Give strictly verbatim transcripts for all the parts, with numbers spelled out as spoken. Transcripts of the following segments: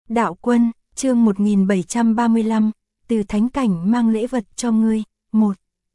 Đạo Quân, chương một nghìn bảy trăm ba mươi lăm, từ thánh cảnh mang lễ vật cho ngươi, một.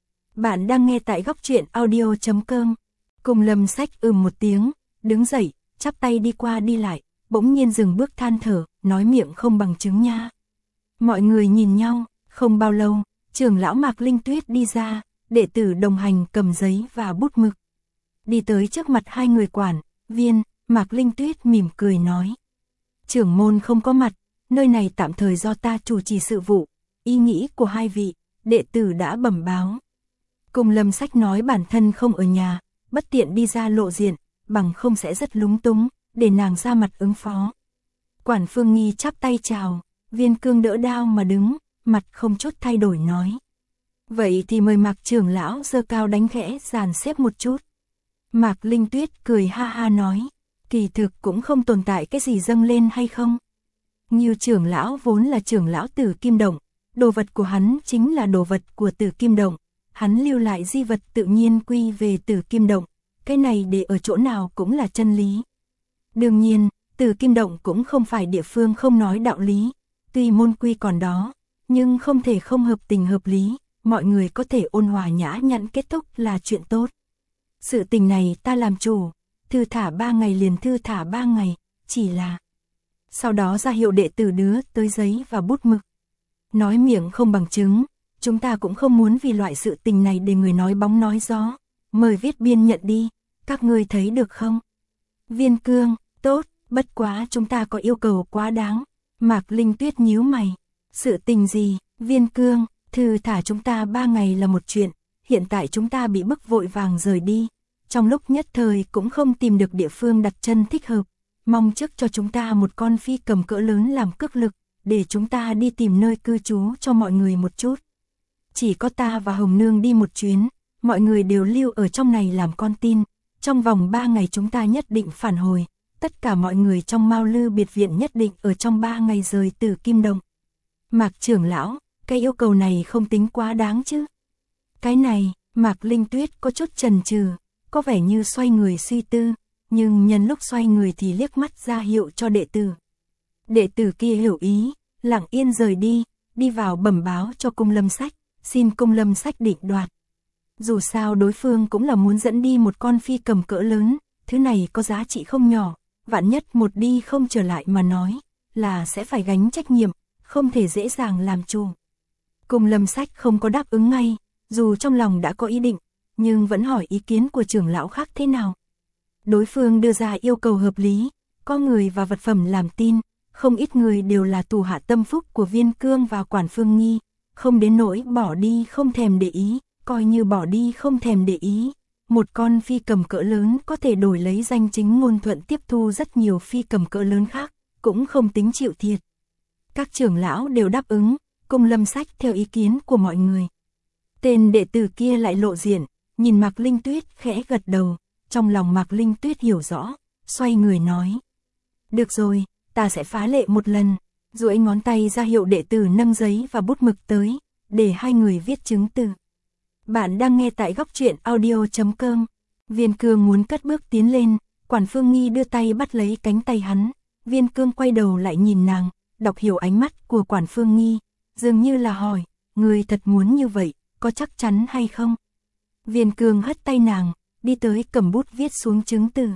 Bạn đang nghe tại góc truyện audio chấm com. Cùng Lâm Sách ừm một tiếng, đứng dậy, chắp tay đi qua đi lại, bỗng nhiên dừng bước than thở, nói miệng không bằng chứng nha. Mọi người nhìn nhau, không bao lâu, trưởng lão Mạc Linh Tuyết đi ra, đệ tử đồng hành cầm giấy và bút mực. Đi tới trước mặt hai người quản, viên, Mạc Linh Tuyết mỉm cười nói. Trưởng môn không có mặt, nơi này tạm thời do ta chủ trì sự vụ, ý nghĩ của hai vị, đệ tử đã bẩm báo. Cùng Lâm Sách nói bản thân không ở nhà, bất tiện đi ra lộ diện, bằng không sẽ rất lúng túng, để nàng ra mặt ứng phó. Quản Phương Nghi chắp tay chào, Viên Cương đỡ đao mà đứng, mặt không chút thay đổi nói. Vậy thì mời Mạc trưởng lão giơ cao đánh khẽ dàn xếp một chút. Mạc Linh Tuyết cười ha ha nói, kỳ thực cũng không tồn tại cái gì dâng lên hay không. Như trưởng lão vốn là trưởng lão Tử Kim Động, đồ vật của hắn chính là đồ vật của Tử Kim Động, hắn lưu lại di vật tự nhiên quy về Tử Kim Động, cái này để ở chỗ nào cũng là chân lý. Đương nhiên, Tử Kim Động cũng không phải địa phương không nói đạo lý, tuy môn quy còn đó, nhưng không thể không hợp tình hợp lý, mọi người có thể ôn hòa nhã nhặn kết thúc là chuyện tốt. Sự tình này ta làm chủ, thư thả ba ngày liền thư thả ba ngày, chỉ là... Sau đó ra hiệu đệ tử đứa tới giấy và bút mực. Nói miệng không bằng chứng, chúng ta cũng không muốn vì loại sự tình này để người nói bóng nói gió. Mời viết biên nhận đi, các ngươi thấy được không? Viên Cương, tốt, bất quá chúng ta có yêu cầu quá đáng. Mạc Linh Tuyết nhíu mày. Sự tình gì, Viên Cương, thư thả chúng ta ba ngày là một chuyện, hiện tại chúng ta bị bức vội vàng rời đi. Trong lúc nhất thời cũng không tìm được địa phương đặt chân thích hợp, mong trước cho chúng ta một con phi cầm cỡ lớn làm cước lực, để chúng ta đi tìm nơi cư trú cho mọi người một chút. Chỉ có ta và Hồng Nương đi một chuyến, mọi người đều lưu ở trong này làm con tin, trong vòng ba ngày chúng ta nhất định phản hồi, tất cả mọi người trong Mao Lư biệt viện nhất định ở trong ba ngày rời Tử Kim Động. Mạc trưởng lão, cái yêu cầu này không tính quá đáng chứ? Cái này, Mạc Linh Tuyết có chút chần chừ, có vẻ như xoay người suy tư, nhưng nhân lúc xoay người thì liếc mắt ra hiệu cho đệ tử. Đệ tử kia hiểu ý, lặng yên rời đi, đi vào bẩm báo cho Cung Lâm Sách, xin Cung Lâm Sách định đoạt. Dù sao đối phương cũng là muốn dẫn đi một con phi cầm cỡ lớn, thứ này có giá trị không nhỏ, vạn nhất một đi không trở lại mà nói, là sẽ phải gánh trách nhiệm, không thể dễ dàng làm chủ. Cung Lâm Sách không có đáp ứng ngay, dù trong lòng đã có ý định, nhưng vẫn hỏi ý kiến của trưởng lão khác thế nào. Đối phương đưa ra yêu cầu hợp lý, có người và vật phẩm làm tin, không ít người đều là tù hạ tâm phúc của Viên Cương và Quản Phương Nghi, không đến nỗi bỏ đi không thèm để ý, coi như bỏ đi không thèm để ý. Một con phi cầm cỡ lớn có thể đổi lấy danh chính ngôn thuận tiếp thu rất nhiều phi cầm cỡ lớn khác, cũng không tính chịu thiệt. Các trưởng lão đều đáp ứng, Cung Lâm Sách theo ý kiến của mọi người. Tên đệ tử kia lại lộ diện, nhìn Mạc Linh Tuyết khẽ gật đầu, trong lòng Mạc Linh Tuyết hiểu rõ, xoay người nói. Được rồi, ta sẽ phá lệ một lần, duỗi ngón tay ra hiệu đệ tử nâng giấy và bút mực tới, để hai người viết chứng từ. Bạn đang nghe tại góc truyện audio chấm com. Viên Cương muốn cất bước tiến lên, Quản Phương Nghi đưa tay bắt lấy cánh tay hắn, Viên Cương quay đầu lại nhìn nàng, đọc hiểu ánh mắt của Quản Phương Nghi, dường như là hỏi, người thật muốn như vậy, có chắc chắn hay không? Viên Cương hất tay nàng, đi tới cầm bút viết xuống chứng từ.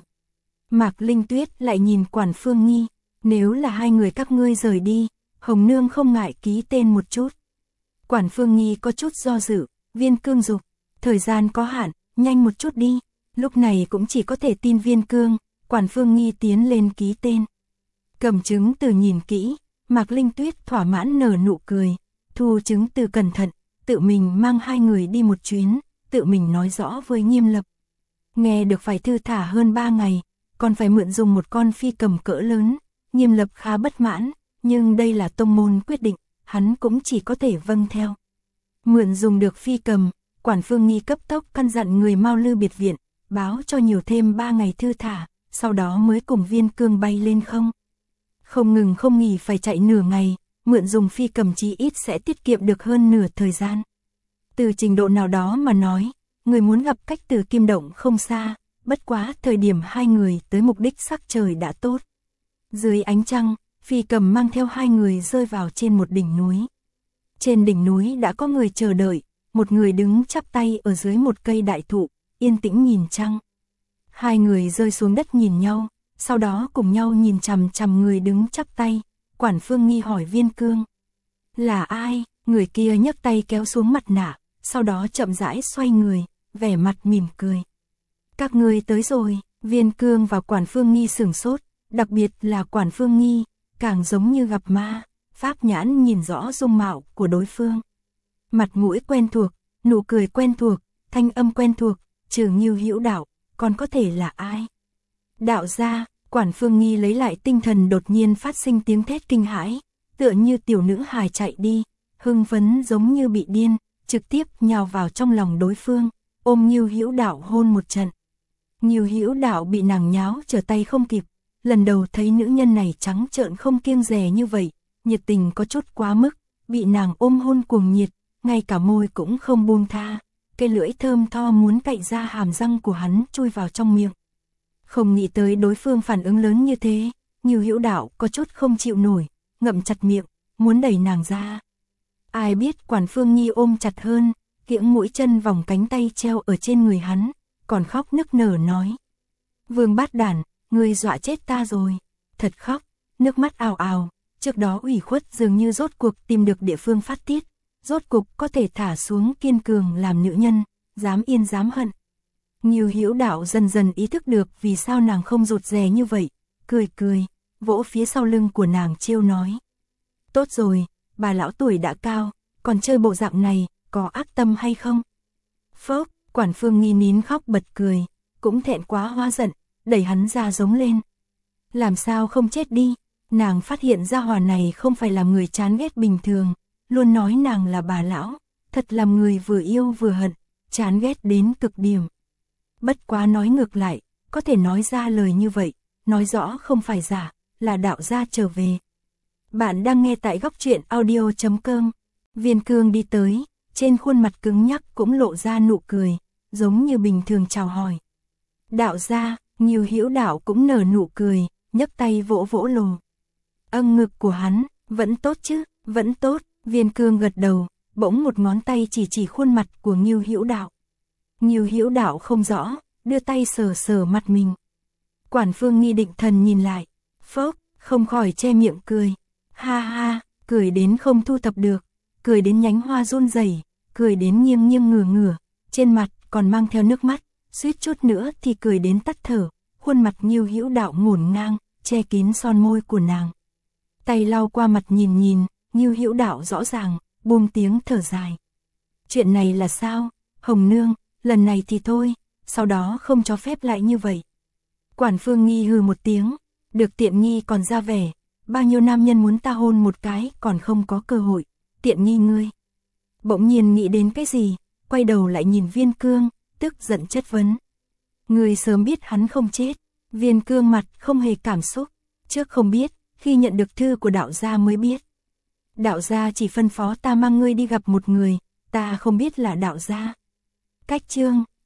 Mạc Linh Tuyết lại nhìn Quản Phương Nghi, nếu là hai người các ngươi rời đi, Hồng Nương không ngại ký tên một chút. Quản Phương Nghi có chút do dự, Viên Cương dục, thời gian có hạn, nhanh một chút đi. Lúc này cũng chỉ có thể tin Viên Cương, Quản Phương Nghi tiến lên ký tên. Cầm chứng từ nhìn kỹ, Mạc Linh Tuyết thỏa mãn nở nụ cười, thu chứng từ cẩn thận, tự mình mang hai người đi một chuyến, tự mình nói rõ với Nghiêm Lập. Nghe được phải thư thả hơn ba ngày, còn phải mượn dùng một con phi cầm cỡ lớn, Nghiêm Lập khá bất mãn, nhưng đây là tông môn quyết định, hắn cũng chỉ có thể vâng theo. Mượn dùng được phi cầm, Quản Phương Nghi cấp tốc căn dặn người Mao Lư biệt viện, báo cho nhiều thêm ba ngày thư thả, sau đó mới cùng Viên Cương bay lên không. Không ngừng không nghỉ phải chạy nửa ngày, mượn dùng phi cầm chí ít sẽ tiết kiệm được hơn nửa thời gian. Từ trình độ nào đó mà nói, người muốn gặp cách Tử Kim Động không xa, bất quá thời điểm hai người tới mục đích sắc trời đã tốt. Dưới ánh trăng, Phi Cầm mang theo hai người rơi vào trên một đỉnh núi. Trên đỉnh núi đã có người chờ đợi, một người đứng chắp tay ở dưới một cây đại thụ, yên tĩnh nhìn trăng. Hai người rơi xuống đất nhìn nhau, sau đó cùng nhau nhìn chằm chằm người đứng chắp tay. Quản Phương Nghi hỏi Viên Cương: là ai? Người kia nhấc tay kéo xuống mặt nạ, sau đó chậm rãi xoay người, vẻ mặt mỉm cười. Các ngươi tới rồi. Viên Cương và Quản Phương Nghi sửng sốt, đặc biệt là Quản Phương Nghi, càng giống như gặp ma. Pháp nhãn nhìn rõ dung mạo của đối phương. Mặt mũi quen thuộc, nụ cười quen thuộc, thanh âm quen thuộc, trừ Ngưu Hữu Đạo, còn có thể là ai? Đạo gia. Quản Phương Nghi lấy lại tinh thần, đột nhiên phát sinh tiếng thét kinh hãi, tựa như tiểu nữ hài chạy đi, hưng phấn giống như bị điên, trực tiếp nhào vào trong lòng đối phương, ôm Ngưu Hữu Đạo hôn một trận. Ngưu Hữu Đạo bị nàng nháo trở tay không kịp, lần đầu thấy nữ nhân này trắng trợn không kiêng dè như vậy, nhiệt tình có chút quá mức, bị nàng ôm hôn cuồng nhiệt, ngay cả môi cũng không buông tha, cái lưỡi thơm tho muốn cạy ra hàm răng của hắn chui vào trong miệng. Không nghĩ tới đối phương phản ứng lớn như thế, Ngưu Hữu Đạo có chút không chịu nổi, ngậm chặt miệng, muốn đẩy nàng ra. Ai biết Quản Phương Nghi ôm chặt hơn, kiễng mũi chân vòng cánh tay treo ở trên người hắn, còn khóc nức nở nói: Vương Bát Đản, ngươi dọa chết ta rồi. Thật khóc, nước mắt ào ào, trước đó ủy khuất dường như rốt cuộc tìm được địa phương phát tiết, rốt cuộc có thể thả xuống kiên cường làm nữ nhân, dám yên dám hận. Ngưu Hữu Đạo dần dần ý thức được vì sao nàng không rụt rè như vậy, cười cười, vỗ phía sau lưng của nàng trêu nói: tốt rồi, bà lão tuổi đã cao, còn chơi bộ dạng này, có ác tâm hay không? Phốc, Quản Phương Nghi nín khóc bật cười, cũng thẹn quá hóa giận, đẩy hắn ra giống lên. Làm sao không chết đi? Nàng phát hiện ra hỏa này không phải là người chán ghét bình thường, luôn nói nàng là bà lão, thật làm người vừa yêu vừa hận, chán ghét đến cực điểm. Bất quá nói ngược lại, có thể nói ra lời như vậy, nói rõ không phải giả, là đạo gia trở về. Bạn đang nghe tại góc truyện audio chấm com. Viên Cương đi tới, trên khuôn mặt cứng nhắc cũng lộ ra nụ cười, giống như bình thường chào hỏi. Đạo gia. Ngưu Hữu Đạo cũng nở nụ cười, nhấc tay vỗ vỗ lồ. Âng ngực của hắn, vẫn tốt chứ, vẫn tốt. Viên Cương gật đầu, bỗng một ngón tay chỉ chỉ khuôn mặt của Ngưu Hữu Đạo. Ngưu Hữu Đạo không rõ, đưa tay sờ sờ mặt mình. Quản Phương Nghi định thần nhìn lại, phốc, không khỏi che miệng cười. Ha ha, cười đến không thu thập được, cười đến nhánh hoa run rẩy, cười đến nghiêng nghiêng ngửa ngửa, trên mặt còn mang theo nước mắt, suýt chút nữa thì cười đến tắt thở. Khuôn mặt Ngưu Hữu Đạo ngổn ngang, che kín son môi của nàng. Tay lau qua mặt nhìn nhìn, Ngưu Hữu Đạo rõ ràng, buông tiếng thở dài. Chuyện này là sao? Hồng nương, lần này thì thôi, sau đó không cho phép lại như vậy. Quản Phương Nghi hừ một tiếng, được tiện nghi còn ra vẻ, bao nhiêu nam nhân muốn ta hôn một cái còn không có cơ hội, tiện nghi ngươi. Bỗng nhiên nghĩ đến cái gì, quay đầu lại nhìn Viên Cương, tức giận chất vấn. Người sớm biết hắn không chết. Viên Cương mặt không hề cảm xúc, trước không biết, khi nhận được thư của đạo gia mới biết. Đạo gia chỉ phân phó ta mang ngươi đi gặp một người, ta không biết là đạo gia. Cách chương,